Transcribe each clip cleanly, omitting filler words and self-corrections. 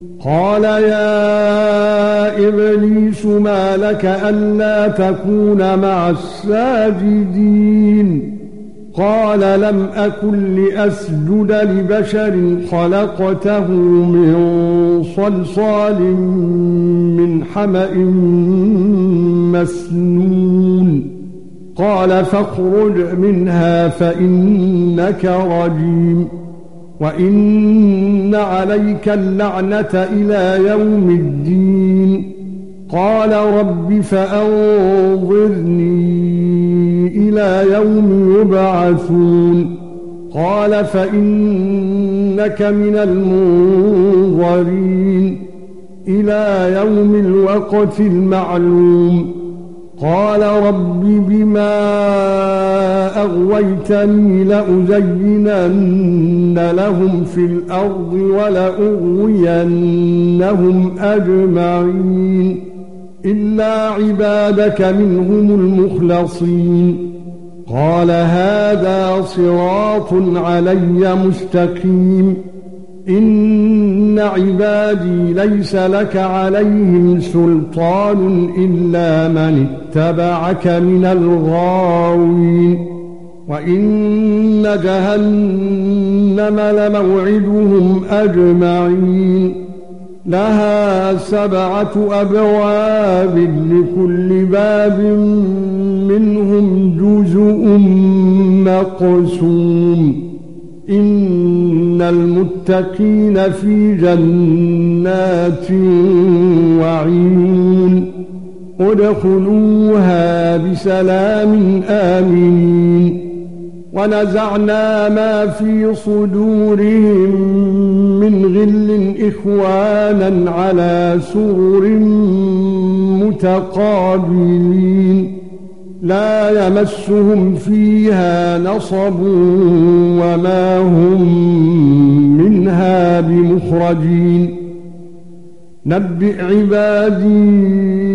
قال يا إبليس ما لك ألا تكون مع الساجدين قال لم أكن لأسجد لبشر خلقته من صلصال من حمأ مسنون قال فاخرج منها فإنك رجيم وإن عليك اللعنة إلى يوم الدين قال رب فأنظرني إلى يوم يبعثون قال فإنك من المنظرين إلى يوم الوقت المعلوم قال رب بما أغويتني لأزينن لهم في الأرض ولأغوينهم أجمعين إلا عبادك منهم المخلصين قال هذا صراط علي مستقيم إن عبادي ليس لك عليهم سلطان إلا من اتبعك من الغاوين وإن جهنم لموعدهم أجمعين لها 7 أبواب لكل باب منهم جزء مقسوم إن المتقين في جنات وعيون ادخلوها بسلام آمنين ونزعنا ما في صدورهم من غل إخوانا على سرر متقابلين لا يمسهم فيها نصب وما هم منها بمخرجين نبئ عبادي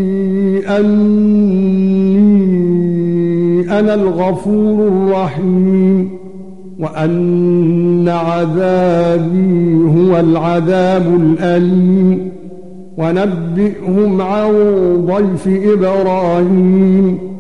أني أنا الغفور الرحيم وأن عذابي هو العذاب الأليم ونبئهم عن ضيف إبراهيم